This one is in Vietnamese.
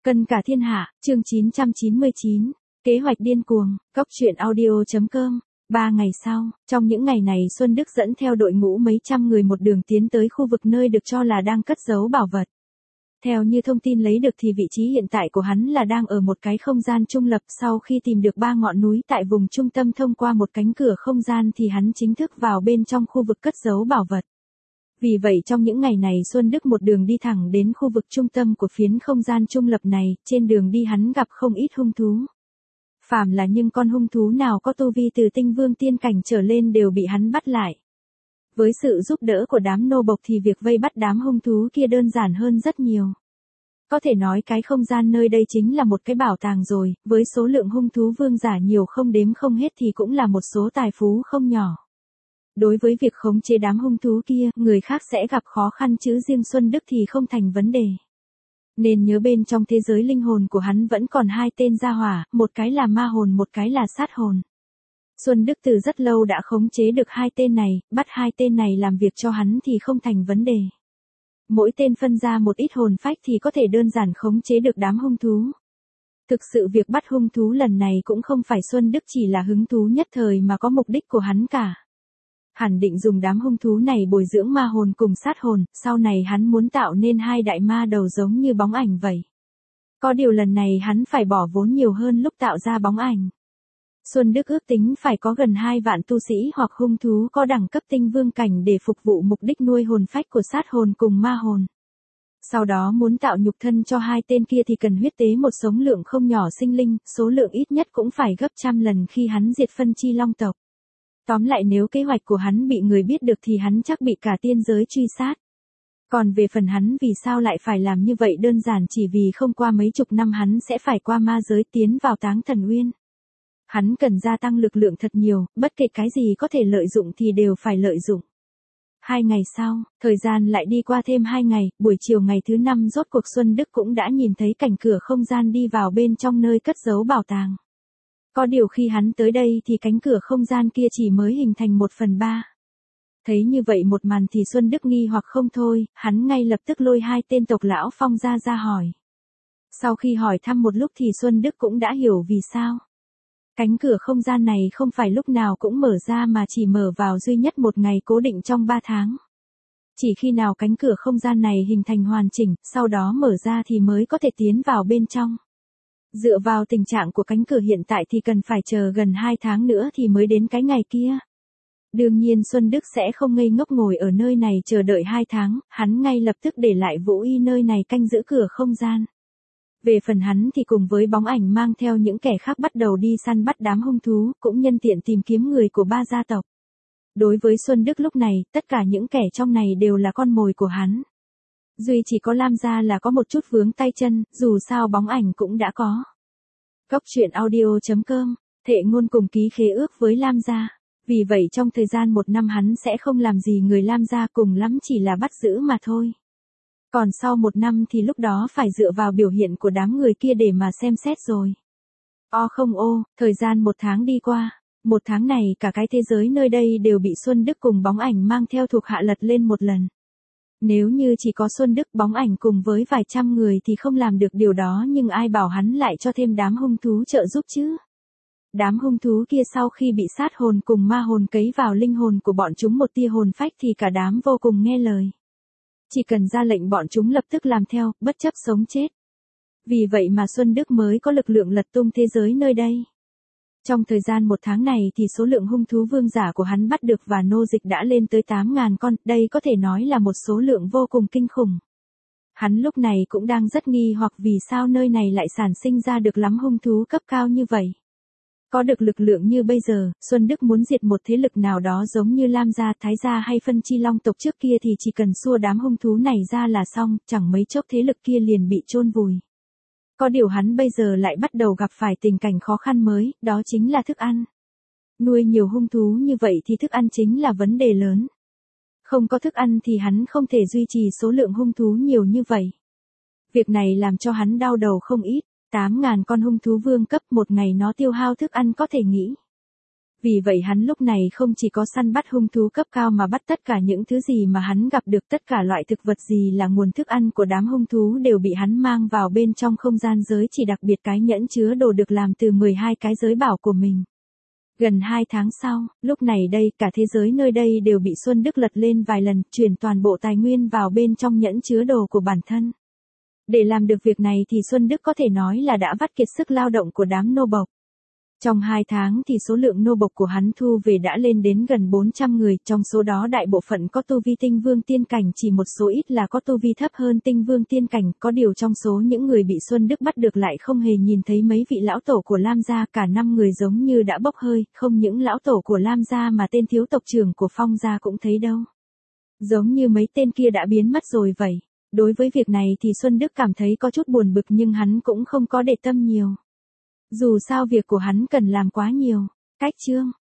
Cân cả thiên hạ, chương 999, kế hoạch điên cuồng, Cốc truyện audio.com. 3 ngày sau, trong những ngày này Xuân Đức dẫn theo đội ngũ mấy trăm người một đường tiến tới khu vực nơi được cho là đang cất giấu bảo vật. Theo như thông tin lấy được thì vị trí hiện tại của hắn là đang ở một cái không gian trung lập, sau khi tìm được 3 ngọn núi tại vùng trung tâm thông qua một cánh cửa không gian thì hắn chính thức vào bên trong khu vực cất giấu bảo vật. Vì vậy trong những ngày này Xuân Đức một đường đi thẳng đến khu vực trung tâm của phiến không gian trung lập này, trên đường đi hắn gặp không ít hung thú. Phàm là những con hung thú nào có tu vi từ tinh vương tiên cảnh trở lên đều bị hắn bắt lại. Với sự giúp đỡ của đám nô bộc thì việc vây bắt đám hung thú kia đơn giản hơn rất nhiều. Có thể nói cái không gian nơi đây chính là một cái bảo tàng rồi, với số lượng hung thú vương giả nhiều không đếm không hết thì cũng là một số tài phú không nhỏ. Đối với việc khống chế đám hung thú kia, người khác sẽ gặp khó khăn chứ riêng Xuân Đức thì không thành vấn đề. Nên nhớ bên trong thế giới linh hồn của hắn vẫn còn 2 tên gia hỏa, một cái là ma hồn một cái là sát hồn. Xuân Đức từ rất lâu đã khống chế được 2 tên này, bắt 2 tên này làm việc cho hắn thì không thành vấn đề. Mỗi tên phân ra một ít hồn phách thì có thể đơn giản khống chế được đám hung thú. Thực sự việc bắt hung thú lần này cũng không phải Xuân Đức chỉ là hứng thú nhất thời mà có mục đích của hắn cả. Hẳn định dùng đám hung thú này bồi dưỡng ma hồn cùng sát hồn, sau này hắn muốn tạo nên 2 đại ma đầu giống như bóng ảnh vậy. Có điều lần này hắn phải bỏ vốn nhiều hơn lúc tạo ra bóng ảnh. Xuân Đức ước tính phải có gần 2 vạn tu sĩ hoặc hung thú có đẳng cấp tinh vương cảnh để phục vụ mục đích nuôi hồn phách của sát hồn cùng ma hồn. Sau đó muốn tạo nhục thân cho 2 tên kia thì cần huyết tế một số lượng không nhỏ sinh linh, số lượng ít nhất cũng phải gấp trăm lần khi hắn diệt phân chi long tộc. Tóm lại nếu kế hoạch của hắn bị người biết được thì hắn chắc bị cả tiên giới truy sát. Còn về phần hắn vì sao lại phải làm như vậy đơn giản chỉ vì không qua mấy chục năm hắn sẽ phải qua ma giới tiến vào Táng Thần Uyên. Hắn cần gia tăng lực lượng thật nhiều, bất kể cái gì có thể lợi dụng thì đều phải lợi dụng. 2 ngày sau, thời gian lại đi qua thêm 2 ngày, buổi chiều ngày thứ 5 rốt cuộc Xuân Đức cũng đã nhìn thấy cảnh cửa không gian đi vào bên trong nơi cất giấu bảo tàng. Có điều khi hắn tới đây thì cánh cửa không gian kia chỉ mới hình thành 1/3. Thấy như vậy một màn thì Xuân Đức nghi hoặc không thôi, hắn ngay lập tức lôi 2 tên tộc lão Phong ra hỏi. Sau khi hỏi thăm một lúc thì Xuân Đức cũng đã hiểu vì sao. Cánh cửa không gian này không phải lúc nào cũng mở ra mà chỉ mở vào duy nhất một ngày cố định trong 3 tháng. Chỉ khi nào cánh cửa không gian này hình thành hoàn chỉnh, sau đó mở ra thì mới có thể tiến vào bên trong. Dựa vào tình trạng của cánh cửa hiện tại thì cần phải chờ gần 2 tháng nữa thì mới đến cái ngày kia. Đương nhiên Xuân Đức sẽ không ngây ngốc ngồi ở nơi này chờ đợi 2 tháng, hắn ngay lập tức để lại Vũ Y nơi này canh giữ cửa không gian. Về phần hắn thì cùng với bóng ảnh mang theo những kẻ khác bắt đầu đi săn bắt đám hung thú, cũng nhân tiện tìm kiếm người của 3 gia tộc. Đối với Xuân Đức lúc này, tất cả những kẻ trong này đều là con mồi của hắn. Duy chỉ có Lam gia là có một chút vướng tay chân, dù sao bóng ảnh cũng đã có. Cốc truyện audio.com, thệ ngôn cùng ký khế ước với Lam gia. Vì vậy trong thời gian 1 năm hắn sẽ không làm gì người Lam gia, cùng lắm chỉ là bắt giữ mà thôi. Còn sau 1 năm thì lúc đó phải dựa vào biểu hiện của đám người kia để mà xem xét rồi. Thời gian 1 tháng đi qua. 1 tháng này cả cái thế giới nơi đây đều bị Xuân Đức cùng bóng ảnh mang theo thuộc hạ lật lên một lần. Nếu như chỉ có Xuân Đức bóng ảnh cùng với vài trăm người thì không làm được điều đó, nhưng ai bảo hắn lại cho thêm đám hung thú trợ giúp chứ. Đám hung thú kia sau khi bị sát hồn cùng ma hồn cấy vào linh hồn của bọn chúng một tia hồn phách thì cả đám vô cùng nghe lời. Chỉ cần ra lệnh bọn chúng lập tức làm theo, bất chấp sống chết. Vì vậy mà Xuân Đức mới có lực lượng lật tung thế giới nơi đây. Trong thời gian 1 tháng này thì số lượng hung thú vương giả của hắn bắt được và nô dịch đã lên tới 8.000 con, đây có thể nói là một số lượng vô cùng kinh khủng. Hắn lúc này cũng đang rất nghi hoặc vì sao nơi này lại sản sinh ra được lắm hung thú cấp cao như vậy. Có được lực lượng như bây giờ, Xuân Đức muốn diệt một thế lực nào đó giống như Lam gia, Thái gia hay phân chi long tộc trước kia thì chỉ cần xua đám hung thú này ra là xong, chẳng mấy chốc thế lực kia liền bị chôn vùi. Có điều hắn bây giờ lại bắt đầu gặp phải tình cảnh khó khăn mới, đó chính là thức ăn. Nuôi nhiều hung thú như vậy thì thức ăn chính là vấn đề lớn. Không có thức ăn thì hắn không thể duy trì số lượng hung thú nhiều như vậy. Việc này làm cho hắn đau đầu không ít. 8.000 con hung thú vương cấp một ngày nó tiêu hao thức ăn có thể nghĩ. Vì vậy hắn lúc này không chỉ có săn bắt hung thú cấp cao mà bắt tất cả những thứ gì mà hắn gặp được, tất cả loại thực vật gì là nguồn thức ăn của đám hung thú đều bị hắn mang vào bên trong không gian giới chỉ, đặc biệt cái nhẫn chứa đồ được làm từ 12 cái giới bảo của mình. Gần 2 tháng sau, lúc này đây cả thế giới nơi đây đều bị Xuân Đức lật lên vài lần, chuyển toàn bộ tài nguyên vào bên trong nhẫn chứa đồ của bản thân. Để làm được việc này thì Xuân Đức có thể nói là đã vắt kiệt sức lao động của đám nô bộc. Trong 2 tháng thì số lượng nô bộc của hắn thu về đã lên đến gần 400 người, trong số đó đại bộ phận có tu vi tinh vương tiên cảnh, chỉ một số ít là có tu vi thấp hơn tinh vương tiên cảnh, có điều trong số những người bị Xuân Đức bắt được lại không hề nhìn thấy mấy vị lão tổ của Lam gia, cả 5 người giống như đã bốc hơi, không những lão tổ của Lam gia mà tên thiếu tộc trưởng của Phong gia cũng thấy đâu. Giống như mấy tên kia đã biến mất rồi vậy. Đối với việc này thì Xuân Đức cảm thấy có chút buồn bực nhưng hắn cũng không có để tâm nhiều. Dù sao việc của hắn cần làm quá nhiều. Cách chương